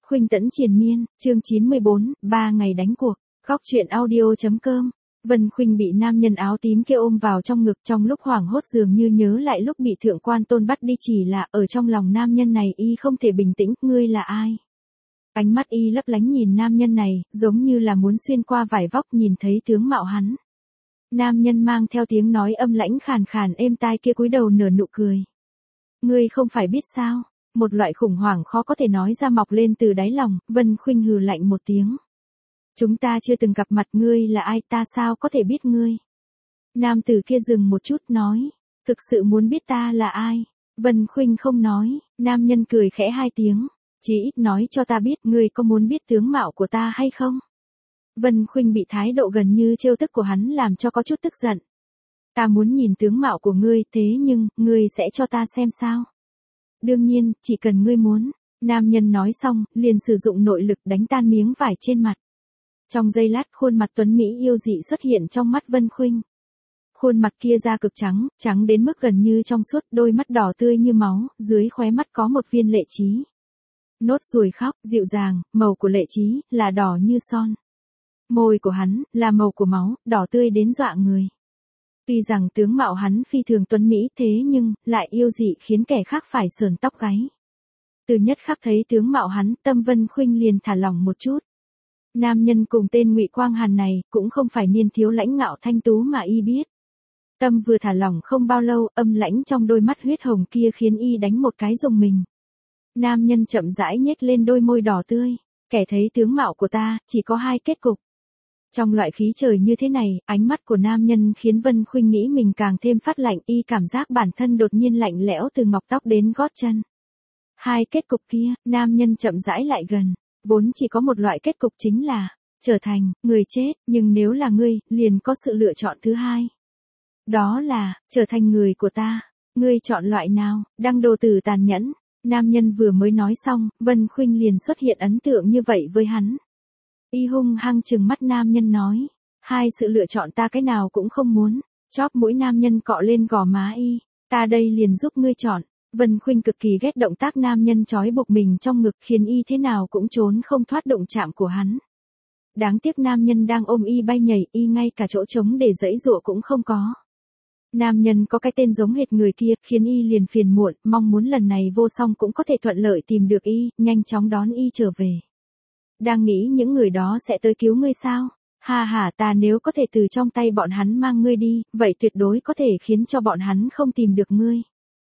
Khuynh Tẫn triền miên, chương 94, 3 ngày đánh cuộc, góc truyện audio.com. Vân Khuynh bị nam nhân áo tím kia ôm vào trong ngực, trong lúc hoảng hốt dường như nhớ lại lúc bị thượng quan Tôn bắt đi, chỉ là ở trong lòng nam nhân này y không thể bình tĩnh. Ngươi là ai? Ánh mắt y lấp lánh nhìn nam nhân này, giống như là muốn xuyên qua vải vóc nhìn thấy tướng mạo hắn. Nam nhân mang theo tiếng nói âm lãnh khàn khàn êm tai kia cúi đầu nở nụ cười. Ngươi không phải biết sao? Một loại khủng hoảng khó có thể nói ra mọc lên từ đáy lòng. Vân Khuynh hừ lạnh một tiếng. Chúng ta chưa từng gặp mặt, ngươi là ai, ta sao có thể biết ngươi? Nam tử kia dừng một chút nói. Thực sự muốn biết ta là ai? Vân Khuynh không nói. Nam nhân cười khẽ hai tiếng. Chỉ ít nói cho ta biết, ngươi có muốn biết tướng mạo của ta hay không? Vân Khuynh bị thái độ gần như trêu tức của hắn làm cho có chút tức giận. Ta muốn nhìn tướng mạo của ngươi, thế nhưng, ngươi sẽ cho ta xem sao? Đương nhiên, chỉ cần ngươi muốn. Nam nhân nói xong, liền sử dụng nội lực đánh tan miếng vải trên mặt. Trong giây lát, khuôn mặt tuấn Mỹ yêu dị xuất hiện trong mắt Vân Khuynh. Khuôn mặt kia da cực trắng, trắng đến mức gần như trong suốt, đôi mắt đỏ tươi như máu, dưới khóe mắt có một viên lệ trí. Nốt ruồi khóc, dịu dàng, màu của lệ trí, là đỏ như son. Môi của hắn, là màu của máu, đỏ tươi đến dọa người. Tuy rằng tướng mạo hắn phi thường tuấn Mỹ, thế nhưng, lại yêu dị khiến kẻ khác phải sởn tóc gáy. Từ nhất khắc thấy tướng mạo hắn, tâm Vân Khuynh liền thả lỏng một chút. Nam nhân cùng tên Ngụy Quang Hàn này, cũng không phải niên thiếu lãnh ngạo thanh tú mà y biết. Tâm vừa thả lỏng không bao lâu, âm lãnh trong đôi mắt huyết hồng kia khiến y đánh một cái rùng mình. Nam nhân chậm rãi nhếch lên đôi môi đỏ tươi. Kẻ thấy tướng mạo của ta, chỉ có hai kết cục. Trong loại khí trời như thế này, ánh mắt của nam nhân khiến Vân Khuynh nghĩ mình càng thêm phát lạnh, y cảm giác bản thân đột nhiên lạnh lẽo từ ngọc tóc đến gót chân. Hai kết cục kia, nam nhân chậm rãi lại gần. Vốn chỉ có một loại kết cục chính là trở thành người chết, nhưng nếu là ngươi, liền có sự lựa chọn thứ hai. Đó là trở thành người của ta. Ngươi chọn loại nào? Đăng đồ tử tàn nhẫn. Nam nhân vừa mới nói xong, Vân Khuynh liền xuất hiện ấn tượng như vậy với hắn. Y hung hăng trừng mắt nam nhân nói. Hai sự lựa chọn ta cái nào cũng không muốn. Chóp mũi nam nhân cọ lên gò má y. Ta đây liền giúp ngươi chọn. Vân Khuynh cực kỳ ghét động tác nam nhân trói buộc mình trong ngực, khiến y thế nào cũng trốn không thoát động chạm của hắn. Đáng tiếc nam nhân đang ôm y bay nhảy, y ngay cả chỗ trống để giãy giụa cũng không có. Nam nhân có cái tên giống hệt người kia, khiến y liền phiền muộn, mong muốn lần này vô song cũng có thể thuận lợi tìm được y, nhanh chóng đón y trở về. Đang nghĩ những người đó sẽ tới cứu ngươi sao? Ha ha, ta nếu có thể từ trong tay bọn hắn mang ngươi đi, vậy tuyệt đối có thể khiến cho bọn hắn không tìm được ngươi.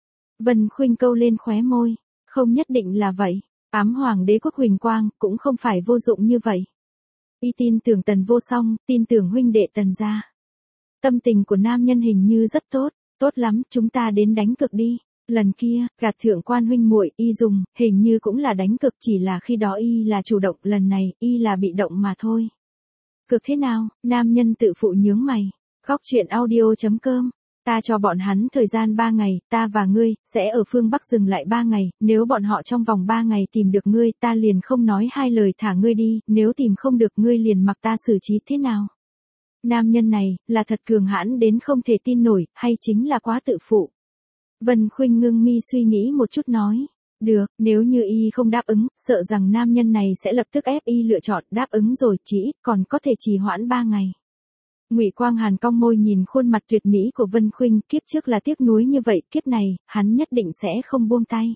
Vân Khuynh câu lên khóe môi. Không nhất định là vậy. Ám hoàng đế quốc huỳnh quang, cũng không phải vô dụng như vậy. Y tin tưởng Tần vô song, tin tưởng huynh đệ Tần gia. Tâm tình của nam nhân hình như rất tốt. Tốt lắm, chúng ta đến đánh cược đi. Lần kia, gạt thượng quan huynh muội, y dùng, hình như cũng là đánh cược, chỉ là khi đó y là chủ động, lần này, y là bị động mà thôi. Cược thế nào? Nam nhân tự phụ nhướng mày. Góc truyện audio.com. Ta cho bọn hắn thời gian 3 ngày, ta và ngươi, sẽ ở phương Bắc dừng lại 3 ngày, nếu bọn họ trong vòng 3 ngày tìm được ngươi, ta liền không nói hai lời thả ngươi đi, nếu tìm không được ngươi liền mặc ta xử trí thế nào? Nam nhân này, là thật cường hãn đến không thể tin nổi, hay chính là quá tự phụ? Vân Khuynh ngưng mi suy nghĩ một chút nói. Được, nếu như y không đáp ứng, sợ rằng nam nhân này sẽ lập tức ép y lựa chọn, đáp ứng rồi, chỉ ít còn có thể trì hoãn 3 ngày. Ngụy Quang Hàn cong môi nhìn khuôn mặt tuyệt mỹ của Vân Khuynh, kiếp trước là tiếc nuối như vậy, kiếp này, hắn nhất định sẽ không buông tay.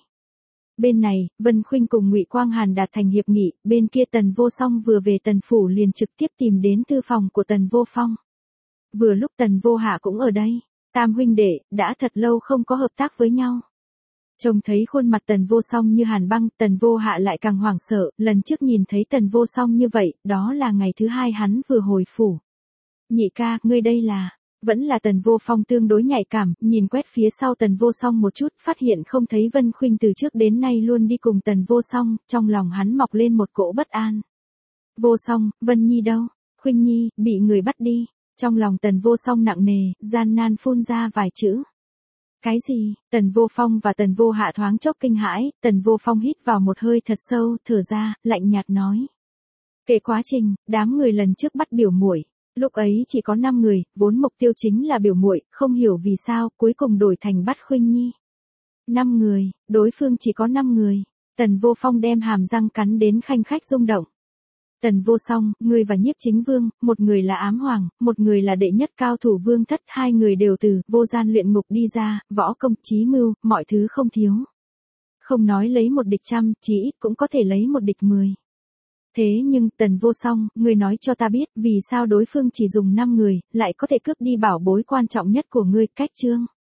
Bên này, Vân Khuynh cùng Ngụy Quang Hàn đạt thành hiệp nghị, bên kia Tần Vô Song vừa về Tần phủ liền trực tiếp tìm đến thư phòng của Tần Vô Phong. Vừa lúc Tần Vô Hạ cũng ở đây, tam huynh đệ, đã thật lâu không có hợp tác với nhau. Trông thấy khuôn mặt Tần Vô Song như hàn băng, Tần Vô Hạ lại càng hoảng sợ, lần trước nhìn thấy Tần Vô Song như vậy, đó là ngày thứ hai hắn vừa hồi phủ. Nhị ca, ngươi đây là... Vẫn là Tần Vô Phong tương đối nhạy cảm, nhìn quét phía sau Tần Vô Song một chút, phát hiện không thấy Vân Khuynh từ trước đến nay luôn đi cùng Tần Vô Song, trong lòng hắn mọc lên một cỗ bất an. Vô Song, Vân Nhi đâu? Khuynh Nhi, bị người bắt đi. Trong lòng Tần Vô Song nặng nề, gian nan phun ra vài chữ. Cái gì? Tần Vô Phong và Tần Vô Hạ thoáng chốc kinh hãi, Tần Vô Phong hít vào một hơi thật sâu, thở ra, lạnh nhạt nói. Kể quá trình, đám người lần trước bắt biểu muội. Lúc ấy chỉ có 5 người, vốn mục tiêu chính là biểu muội, không hiểu vì sao, cuối cùng đổi thành bắt Khuynh Nhi. 5 người, đối phương chỉ có 5 người. Tần Vô Phong đem hàm răng cắn đến khanh khách rung động. Tần Vô Song, ngươi và Nhiếp Chính Vương, một người là ám hoàng, một người là đệ nhất cao thủ Vương Thất, hai người đều từ vô gian luyện ngục đi ra, võ công trí mưu, mọi thứ không thiếu. Không nói lấy một địch trăm, chỉ ít cũng có thể lấy một địch 10. Thế nhưng, Tần Vô Song, ngươi nói cho ta biết, vì sao đối phương chỉ dùng 5 người, lại có thể cướp đi bảo bối quan trọng nhất của ngươi, Cách Trương.